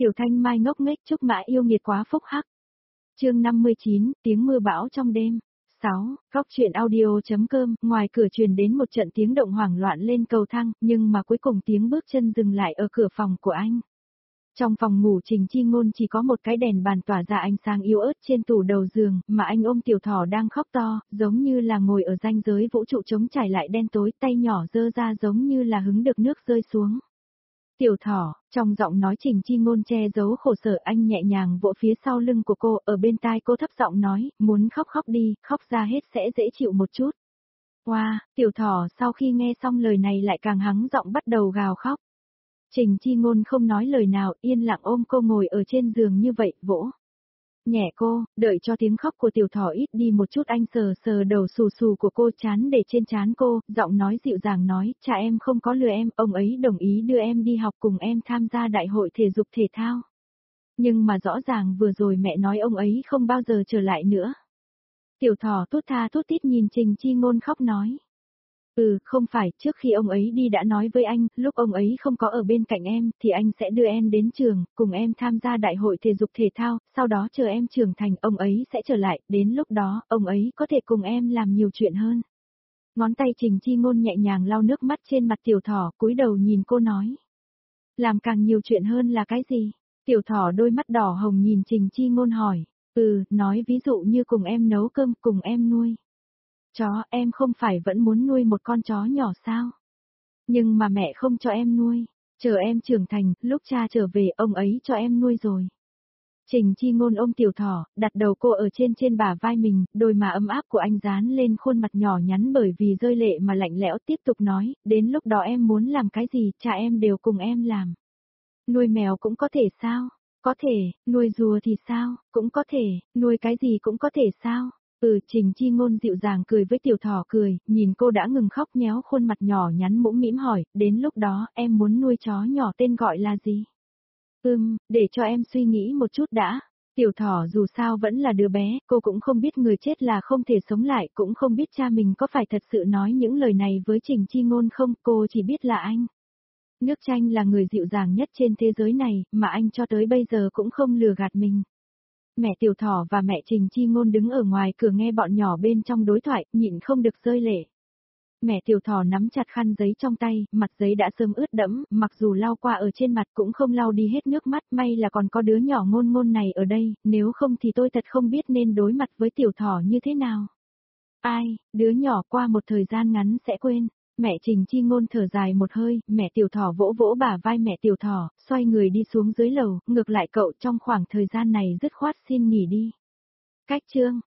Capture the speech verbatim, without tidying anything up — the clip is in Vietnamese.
Tiểu Thanh Mai ngốc nghếch Trúc Mã yêu nghiệt quá phúc hắc. Chương năm mươi chín, tiếng mưa bão trong đêm. sáu. Góc truyện audio.com, ngoài cửa truyền đến một trận tiếng động hoảng loạn lên cầu thang, nhưng mà cuối cùng tiếng bước chân dừng lại ở cửa phòng của anh. Trong phòng ngủ Trình Chi Ngôn chỉ có một cái đèn bàn tỏa ra ánh sáng yếu ớt trên tủ đầu giường, mà anh ôm Tiểu Thỏ đang khóc to, giống như là ngồi ở ranh giới vũ trụ trống trải lại đen tối, tay nhỏ giơ ra giống như là hứng được nước rơi xuống. Tiểu Thỏ, trong giọng nói Trình Chi Ngôn che giấu khổ sở, anh nhẹ nhàng vỗ phía sau lưng của cô, ở bên tai cô thấp giọng nói, muốn khóc khóc đi, khóc ra hết sẽ dễ chịu một chút. Wow, Tiểu Thỏ sau khi nghe xong lời này lại càng hắng giọng bắt đầu gào khóc. Trình Chi Ngôn không nói lời nào, yên lặng ôm cô ngồi ở trên giường như vậy, vỗ nhẹ cô, đợi cho tiếng khóc của Tiểu Thỏ ít đi một chút, anh sờ sờ đầu xù xù của cô, chán để trên trán cô, giọng nói dịu dàng nói, cha em không có lừa em, ông ấy đồng ý đưa em đi học cùng em tham gia đại hội thể dục thể thao. Nhưng mà rõ ràng vừa rồi mẹ nói ông ấy không bao giờ trở lại nữa. Tiểu Thỏ thút tha thút thít nhìn Trình Chi Ngôn khóc nói. Ừ, không phải, trước khi ông ấy đi đã nói với anh, lúc ông ấy không có ở bên cạnh em, thì anh sẽ đưa em đến trường, cùng em tham gia đại hội thể dục thể thao, sau đó chờ em trưởng thành, ông ấy sẽ trở lại, đến lúc đó, ông ấy có thể cùng em làm nhiều chuyện hơn. Ngón tay Trình Chi Ngôn nhẹ nhàng lau nước mắt trên mặt Tiểu Thỏ, cúi đầu nhìn cô nói. Làm càng nhiều chuyện hơn là cái gì? Tiểu Thỏ đôi mắt đỏ hồng nhìn Trình Chi Ngôn hỏi. Ừ, nói ví dụ như cùng em nấu cơm, cùng em nuôi chó, em không phải vẫn muốn nuôi một con chó nhỏ sao? Nhưng mà mẹ không cho em nuôi, chờ em trưởng thành, lúc cha trở về ông ấy cho em nuôi rồi. Trình Chi Ngôn ôm Tiểu Thỏ, đặt đầu cô ở trên trên bả vai mình, đôi má ấm áp của anh dán lên khuôn mặt nhỏ nhắn bởi vì rơi lệ mà lạnh lẽo, tiếp tục nói, đến lúc đó em muốn làm cái gì, cha em đều cùng em làm. Nuôi mèo cũng có thể sao? Có thể, nuôi rùa thì sao? Cũng có thể, nuôi cái gì cũng có thể sao? Ừ, Trình Chi Ngôn dịu dàng cười với Tiểu Thỏ cười, nhìn cô đã ngừng khóc nhéo khuôn mặt nhỏ nhắn mũm mĩm hỏi, đến lúc đó em muốn nuôi chó nhỏ tên gọi là gì? Ừm, để cho em suy nghĩ một chút đã. Tiểu Thỏ dù sao vẫn là đứa bé, cô cũng không biết người chết là không thể sống lại, cũng không biết cha mình có phải thật sự nói những lời này với Trình Chi Ngôn không, cô chỉ biết là anh. Nước Chanh là người dịu dàng nhất trên thế giới này, mà anh cho tới bây giờ cũng không lừa gạt mình. Mẹ Tiểu Thỏ và mẹ Trình Chi Ngôn đứng ở ngoài cửa nghe bọn nhỏ bên trong đối thoại, nhịn không được rơi lệ. Mẹ Tiểu Thỏ nắm chặt khăn giấy trong tay, mặt giấy đã sớm ướt đẫm, mặc dù lau qua ở trên mặt cũng không lau đi hết nước mắt, may là còn có đứa nhỏ Ngôn Ngôn này ở đây, nếu không thì tôi thật không biết nên đối mặt với Tiểu Thỏ như thế nào. Ai, đứa nhỏ qua một thời gian ngắn sẽ quên. Mẹ Trình Chi Ngôn thở dài một hơi, mẹ Tiểu Thỏ vỗ vỗ bả vai mẹ Tiểu Thỏ, xoay người đi xuống dưới lầu, ngược lại cậu trong khoảng thời gian này dứt khoát xin nghỉ đi. Cách chương